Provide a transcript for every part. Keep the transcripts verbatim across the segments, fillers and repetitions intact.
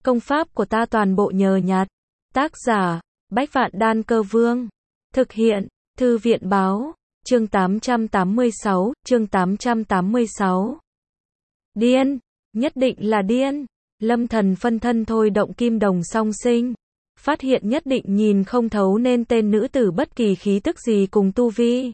Công pháp của ta toàn bộ nhờ nhặt. Tác giả, Bách Vạn Đan Cơ Vương. Thực hiện, Thư viện Báo. Chương tám trăm tám mươi sáu, chương tám trăm tám mươi sáu. Điên, nhất định là điên. Lâm Thần phân thân thôi động kim đồng song sinh. Phát hiện nhất định nhìn không thấu nên tên nữ tử bất kỳ khí tức gì cùng tu vi.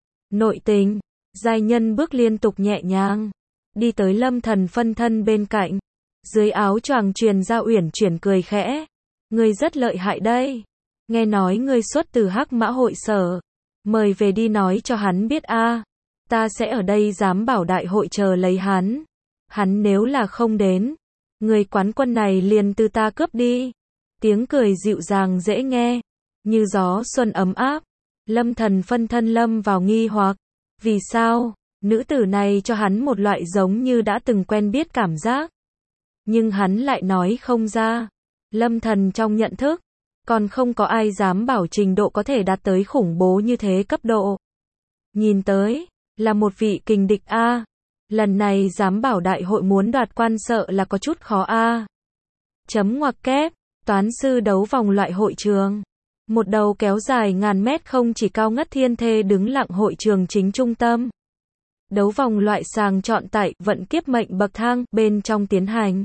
Nội tình, giai nhân bước liên tục nhẹ nhàng. Đi tới Lâm Thần phân thân bên cạnh. Dưới áo choàng truyền ra uyển chuyển cười khẽ. Ngươi rất lợi hại đây. Nghe nói ngươi xuất từ Hắc Mã hội sở. Mời về đi nói cho hắn biết a. Ta sẽ ở đây giám bảo đại hội chờ lấy hắn. Hắn nếu là không đến, người quán quân này liền từ ta cướp đi. Tiếng cười dịu dàng dễ nghe, như gió xuân ấm áp. Lâm Thần phân thân lâm vào nghi hoặc. Vì sao, nữ tử này cho hắn một loại giống như đã từng quen biết cảm giác. Nhưng hắn lại nói không ra. Lâm Thần trong nhận thức, còn không có ai dám bảo trình độ có thể đạt tới khủng bố như thế cấp độ. Nhìn tới, là một vị kình địch a. Lần này dám bảo đại hội muốn đoạt quan sợ là có chút khó a. Chấm ngoặc kép, toán sư đấu vòng loại hội trường. Một đầu kéo dài ngàn mét không chỉ cao ngất thiên thê đứng lặng hội trường chính trung tâm. Đấu vòng loại sàng chọn tại vận kiếp mệnh bậc thang bên trong tiến hành.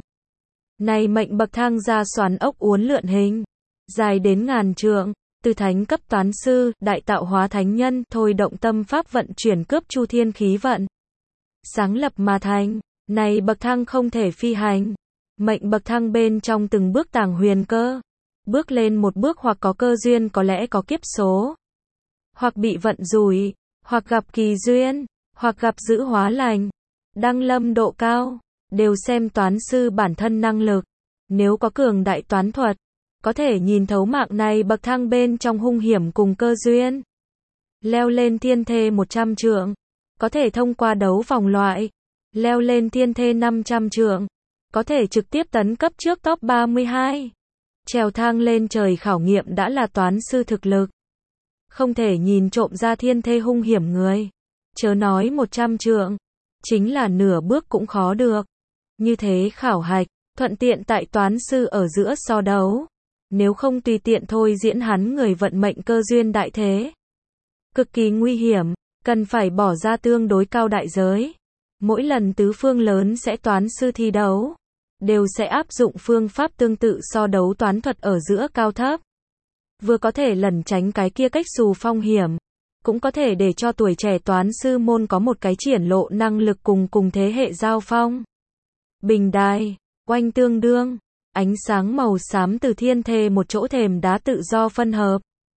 Này mệnh bậc thang ra xoắn ốc uốn lượn hình, dài đến ngàn trượng, từ thánh cấp toán sư, đại tạo hóa thánh nhân, thôi động tâm pháp vận chuyển cướp chu thiên khí vận. Sáng lập mà thành, này bậc thang không thể phi hành. Mệnh bậc thang bên trong từng bước tàng huyền cơ. Bước lên một bước hoặc có cơ duyên có lẽ có kiếp số. Hoặc bị vận rủi, hoặc gặp kỳ duyên, hoặc gặp dữ hóa lành. Đăng lâm độ cao, đều xem toán sư bản thân năng lực. Nếu có cường đại toán thuật, có thể nhìn thấu mạng này bậc thang bên trong hung hiểm cùng cơ duyên. Leo lên thiên thê một trăm trượng, có thể thông qua đấu vòng loại. Leo lên thiên thê năm trăm trượng, có thể trực tiếp tấn cấp trước top ba mươi hai. Trèo thang lên trời khảo nghiệm đã là toán sư thực lực. Không thể nhìn trộm ra thiên thê hung hiểm người. Chớ nói một trăm trượng, chính là nửa bước cũng khó được. Như thế khảo hạch, thuận tiện tại toán sư ở giữa so đấu. Nếu không tùy tiện thôi diễn hắn người vận mệnh cơ duyên đại thế. Cực kỳ nguy hiểm, cần phải bỏ ra tương đối cao đại giới. Mỗi lần tứ phương lớn sẽ toán sư thi đấu, đều sẽ áp dụng phương pháp tương tự so đấu toán thuật ở giữa cao thấp. Vừa có thể lẩn tránh cái kia cách xù phong hiểm, cũng có thể để cho tuổi trẻ toán sư môn có một cái triển lộ năng lực cùng cùng thế hệ giao phong. Bình đài, oanh tương đương, ánh sáng màu xám từ thiên thê một chỗ thềm đá tự do phân hợp.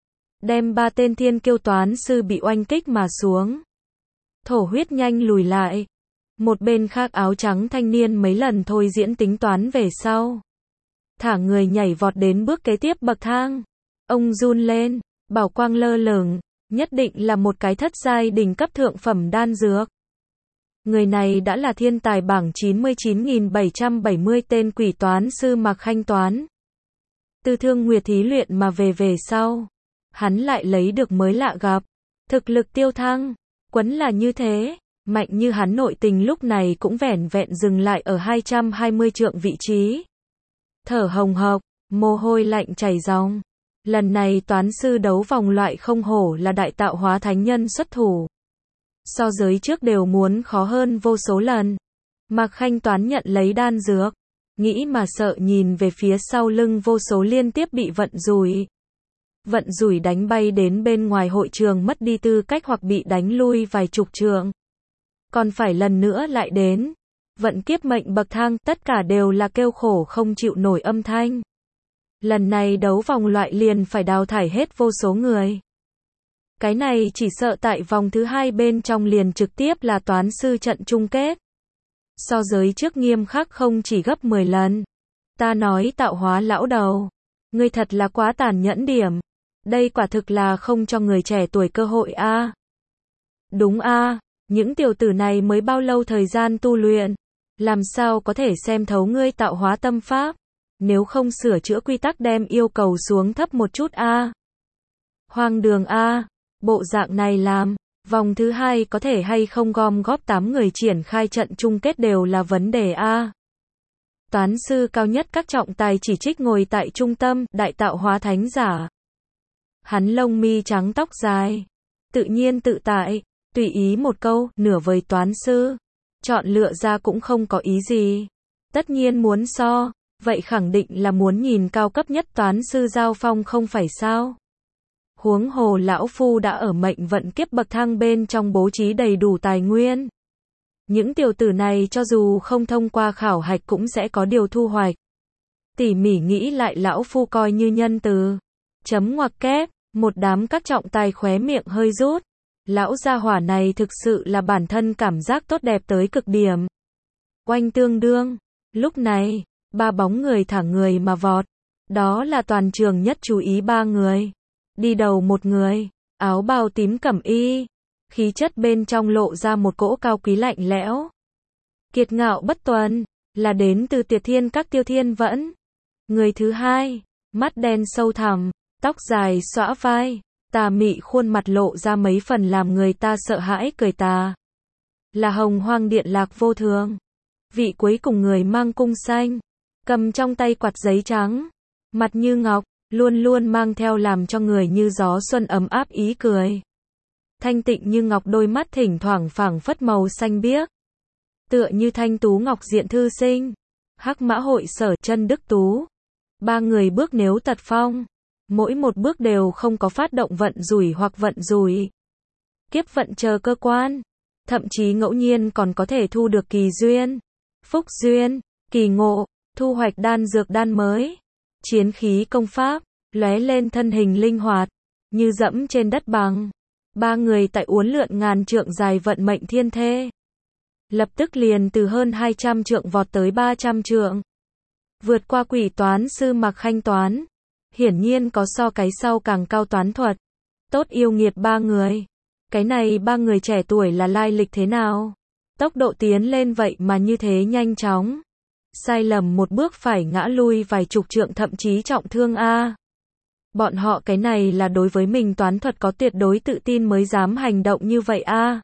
Đem ba tên thiên kiêu toán sư bị oanh kích mà xuống. Thổ huyết nhanh lùi lại. Một bên khác áo trắng thanh niên mấy lần thôi diễn tính toán về sau. Thả người nhảy vọt đến bước kế tiếp bậc thang. Ông run lên, bảo quang lơ lửng, nhất định là một cái thất giai đỉnh cấp thượng phẩm đan dược. Người này đã là thiên tài bảng chín mươi chín nghìn bảy trăm bảy mươi tên quỷ toán sư Mạc Khanh Toán. Từ Thương Nguyệt thí luyện mà về về sau, hắn lại lấy được mới lạ gặp. Thực lực tiêu thăng, quấn là như thế, mạnh như hắn nội tình lúc này cũng vẻn vẹn dừng lại ở hai trăm hai mươi trượng vị trí. Thở hồng hộc, mồ hôi lạnh chảy ròng. Lần này toán sư đấu vòng loại không hổ là đại tạo hóa thánh nhân xuất thủ. So giới trước đều muốn khó hơn vô số lần. Mạc Khanh Toán nhận lấy đan dược, nghĩ mà sợ nhìn về phía sau lưng vô số liên tiếp bị vận rủi. Vận rủi đánh bay đến bên ngoài hội trường mất đi tư cách hoặc bị đánh lui vài chục trượng. Còn phải lần nữa lại đến. Vận kiếp mệnh bậc thang, tất cả đều là kêu khổ không chịu nổi âm thanh. Lần này đấu vòng loại liền phải đào thải hết vô số người. Cái này chỉ sợ tại vòng thứ hai bên trong liền trực tiếp là toán sư trận chung kết. So giới trước nghiêm khắc không chỉ gấp mười lần. Ta nói tạo hóa lão đầu, ngươi thật là quá tàn nhẫn điểm. Đây quả thực là không cho người trẻ tuổi cơ hội a. À. Đúng a, à, những tiểu tử này mới bao lâu thời gian tu luyện, làm sao có thể xem thấu ngươi tạo hóa tâm pháp, nếu không sửa chữa quy tắc đem yêu cầu xuống thấp một chút a. À. Hoang đường a, à, bộ dạng này làm, vòng thứ hai có thể hay không gom góp tám người triển khai trận chung kết đều là vấn đề a. À. Toán sư cao nhất các trọng tài chỉ trích ngồi tại trung tâm, đại tạo hóa thánh giả. Hắn lông mi trắng tóc dài, tự nhiên tự tại, tùy ý một câu, nửa vời toán sư. Chọn lựa ra cũng không có ý gì. Tất nhiên muốn so, vậy khẳng định là muốn nhìn cao cấp nhất toán sư giao phong không phải sao. Huống hồ lão phu đã ở mệnh vận kiếp bậc thang bên trong bố trí đầy đủ tài nguyên. Những tiểu tử này cho dù không thông qua khảo hạch cũng sẽ có điều thu hoạch. Tỉ mỉ nghĩ lại lão phu coi như nhân từ. Chấm ngoặc kép, một đám các trọng tài khóe miệng hơi rút. Lão gia hỏa này thực sự là bản thân cảm giác tốt đẹp tới cực điểm. Oanh tương đương. Lúc này, ba bóng người thả người mà vọt. Đó là toàn trường nhất chú ý ba người. Đi đầu một người, áo bào tím cẩm y. Khí chất bên trong lộ ra một cỗ cao quý lạnh lẽo. Kiệt ngạo bất tuần, là đến từ Tiệt Thiên Các Tiêu Thiên Vẫn. Người thứ hai, mắt đen sâu thẳm, tóc dài xõa vai, tà mị khuôn mặt lộ ra mấy phần làm người ta sợ hãi cười tà. Là Hồng Hoang Điện Lạc Vô Thường. Vị cuối cùng người mang cung xanh, cầm trong tay quạt giấy trắng, mặt như ngọc, luôn luôn mang theo làm cho người như gió xuân ấm áp ý cười. Thanh tịnh như ngọc đôi mắt thỉnh thoảng phảng phất màu xanh biếc. Tựa như thanh tú ngọc diện thư sinh. Hắc Mã Hội Sở Chân Đức Tú. Ba người bước nếu tật phong. Mỗi một bước đều không có phát động vận rủi hoặc vận rủi. Kiếp vận chờ cơ quan. Thậm chí ngẫu nhiên còn có thể thu được kỳ duyên, phúc duyên, kỳ ngộ, thu hoạch đan dược đan mới. Chiến khí công pháp, lóe lên thân hình linh hoạt, như dẫm trên đất bằng. Ba người tại uốn lượn ngàn trượng dài vận mệnh thiên thê. Lập tức liền từ hơn hai trăm trượng vọt tới ba trăm trượng. Vượt qua quỷ toán sư Mạc Khanh toán. Hiển nhiên có so cái sau càng cao toán thuật. Tốt yêu nghiệt ba người. Cái này ba người trẻ tuổi là lai lịch thế nào? Tốc độ tiến lên vậy mà như thế nhanh chóng. Sai lầm một bước phải ngã lui vài chục trượng thậm chí trọng thương a. Bọn họ cái này là đối với mình toán thuật có tuyệt đối tự tin mới dám hành động như vậy a.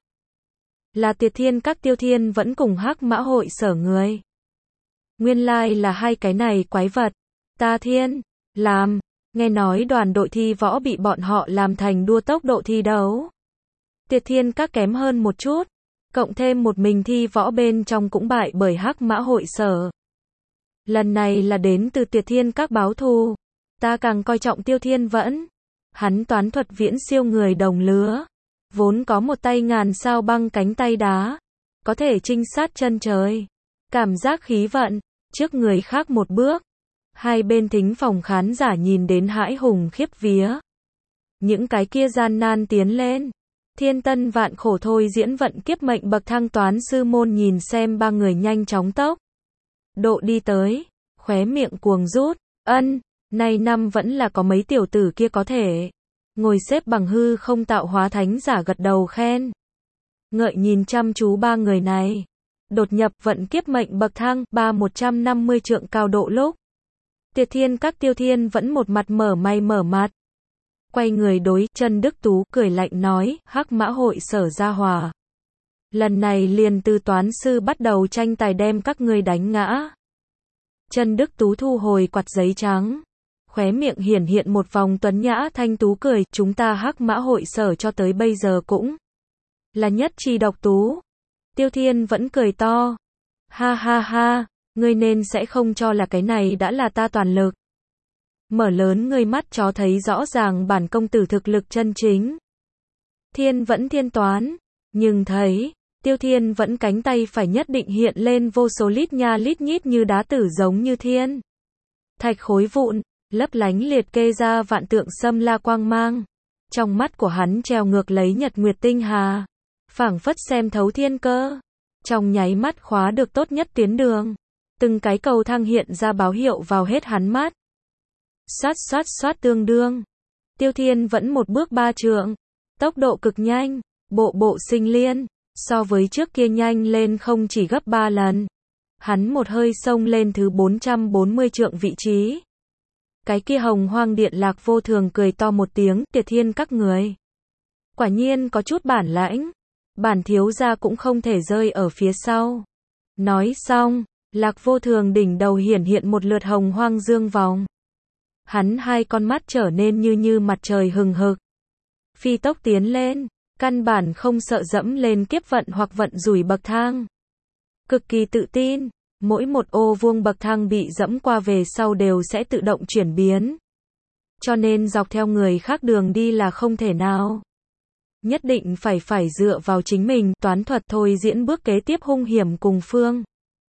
Là Tiệt Thiên Các Tiêu Thiên Vẫn cùng Hắc Mã Hội Sở người. Nguyên lai là hai cái này quái vật. Ta thiên, làm, nghe nói đoàn đội thi võ bị bọn họ làm thành đua tốc độ thi đấu. Tiệt Thiên Các kém hơn một chút, cộng thêm một mình thi võ bên trong cũng bại bởi Hắc Mã Hội Sở. Lần này là đến từ Tiệt Thiên Các báo thù. Ta càng coi trọng Tiêu Thiên Vẫn. Hắn toán thuật viễn siêu người đồng lứa. Vốn có một tay ngàn sao băng cánh tay đá. Có thể trinh sát chân trời. Cảm giác khí vận. Trước người khác một bước. Hai bên thính phòng khán giả nhìn đến hãi hùng khiếp vía. Những cái kia gian nan tiến lên. Thiên tân vạn khổ thôi diễn vận kiếp mệnh bậc thang toán sư môn nhìn xem ba người nhanh chóng tốc độ đi tới. Khóe miệng cuồng rút. Ân. Nay năm vẫn là có mấy tiểu tử kia có thể ngồi xếp bằng hư không tạo hóa thánh giả gật đầu khen. Ngợi nhìn chăm chú ba người này. Đột nhập vận kiếp mệnh bậc thang ba một trăm năm mươi trượng cao độ lúc. Tiệt Thiên Các Tiêu Thiên Vẫn một mặt mở may mở mặt. Quay người đối Chân Đức Tú cười lạnh nói, Hắc Mã Hội Sở gia hòa. Lần này liền từ toán sư bắt đầu tranh tài đem các ngươi đánh ngã. Chân Đức Tú thu hồi quạt giấy trắng. Khóe miệng hiển hiện một vòng tuấn nhã thanh tú cười, chúng ta Hắc Mã Hội Sở cho tới bây giờ cũng là nhất chi độc tú. Tiêu Thiên Vẫn cười to. Ha ha ha, ngươi nên sẽ không cho là cái này đã là ta toàn lực. Mở lớn ngươi mắt chó thấy rõ ràng bản công tử thực lực chân chính. Thiên Vẫn thiên toán, nhưng thấy, Tiêu Thiên Vẫn cánh tay phải nhất định hiện lên vô số lít nha lít nhít như đá tử giống như thiên thạch khối vụn. Lấp lánh liệt kê ra vạn tượng xâm la quang mang. Trong mắt của hắn treo ngược lấy nhật nguyệt tinh hà. Phảng phất xem thấu thiên cơ. Trong nháy mắt khóa được tốt nhất tuyến đường. Từng cái cầu thang hiện ra báo hiệu vào hết hắn mắt. Xoát xoát xoát tương đương. Tiêu Thiên Vẫn một bước ba trượng. Tốc độ cực nhanh. Bộ bộ sinh liên. So với trước kia nhanh lên không chỉ gấp ba lần. Hắn một hơi xông lên thứ bốn trăm bốn mươi trượng vị trí. Cái kia Hồng Hoang Điện Lạc Vô Thường cười to một tiếng, Tiệt Thiên Các người. Quả nhiên có chút bản lãnh. Bản thiếu gia cũng không thể rơi ở phía sau. Nói xong, Lạc Vô Thường đỉnh đầu hiển hiện một lượt hồng hoang dương vòng. Hắn hai con mắt trở nên như như mặt trời hừng hực. Phi tốc tiến lên, căn bản không sợ dẫm lên kiếp vận hoặc vận rủi bậc thang. Cực kỳ tự tin, mỗi một ô vuông bậc thang bị dẫm qua về sau đều sẽ tự động chuyển biến. Cho nên dọc theo người khác đường đi là không thể nào. Nhất định phải phải dựa vào chính mình, toán thuật thôi diễn bước kế tiếp hung hiểm cùng phương.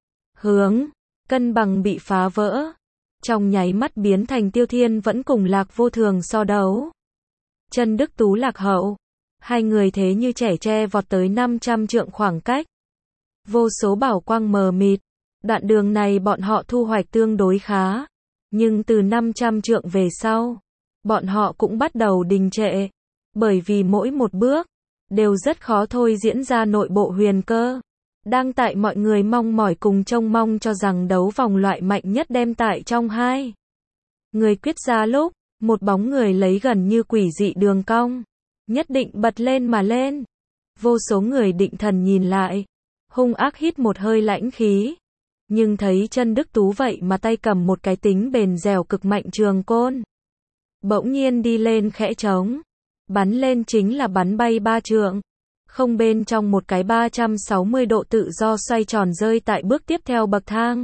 Hướng, cân bằng bị phá vỡ. Trong nháy mắt biến thành Tiêu Thiên vẫn cùng Lạc Vô Thường so đấu. Chân Đức Tú lạc hậu. Hai người thế như trẻ tre vọt tới năm trăm trượng khoảng cách. Vô số bảo quang mờ mịt. Đoạn đường này bọn họ thu hoạch tương đối khá. Nhưng từ năm trăm trượng về sau, bọn họ cũng bắt đầu đình trệ. Bởi vì mỗi một bước, đều rất khó thôi diễn ra nội bộ huyền cơ. Đang tại mọi người mong mỏi cùng trông mong cho rằng đấu vòng loại mạnh nhất đem tại trong hai người quyết ra lúc, một bóng người lấy gần như quỷ dị đường cong, nhất định bật lên mà lên. Vô số người định thần nhìn lại, hung ác hít một hơi lãnh khí. Nhưng thấy Chân Đức Tú vậy mà tay cầm một cái tính bền dẻo cực mạnh trường côn. Bỗng nhiên đi lên khẽ trống, bắn lên chính là bắn bay ba trượng. Không bên trong một cái ba trăm sáu mươi độ tự do xoay tròn rơi tại bước tiếp theo bậc thang.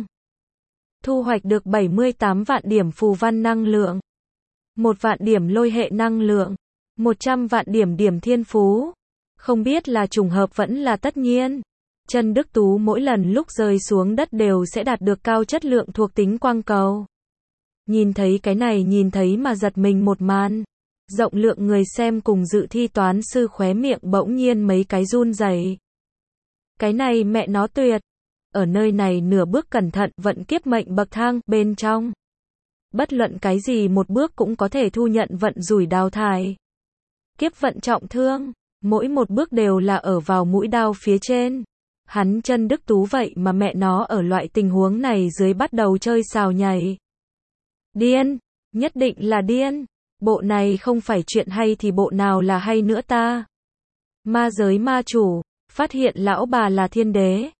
Thu hoạch được bảy mươi tám vạn điểm phù văn năng lượng, một vạn điểm lôi hệ năng lượng, một trăm vạn điểm điểm thiên phú. Không biết là trùng hợp vẫn là tất nhiên. Chân Đức Tú mỗi lần lúc rơi xuống đất đều sẽ đạt được cao chất lượng thuộc tính quang cầu. Nhìn thấy cái này nhìn thấy mà giật mình một màn. Rộng lượng người xem cùng dự thi toán sư khóe miệng bỗng nhiên mấy cái run rẩy. Cái này mẹ nó tuyệt. Ở nơi này nửa bước cẩn thận vận kiếp mệnh bậc thang bên trong. Bất luận cái gì một bước cũng có thể thu nhận vận rủi đào thải. Kiếp vận trọng thương, mỗi một bước đều là ở vào mũi đao phía trên. Hắn Chân Đức Tú vậy mà mẹ nó ở loại tình huống này dưới bắt đầu chơi xào nhảy. Điên, nhất định là điên. Bộ này không phải chuyện hay thì bộ nào là hay nữa ta. Ma giới ma chủ, phát hiện lão bà là thiên đế.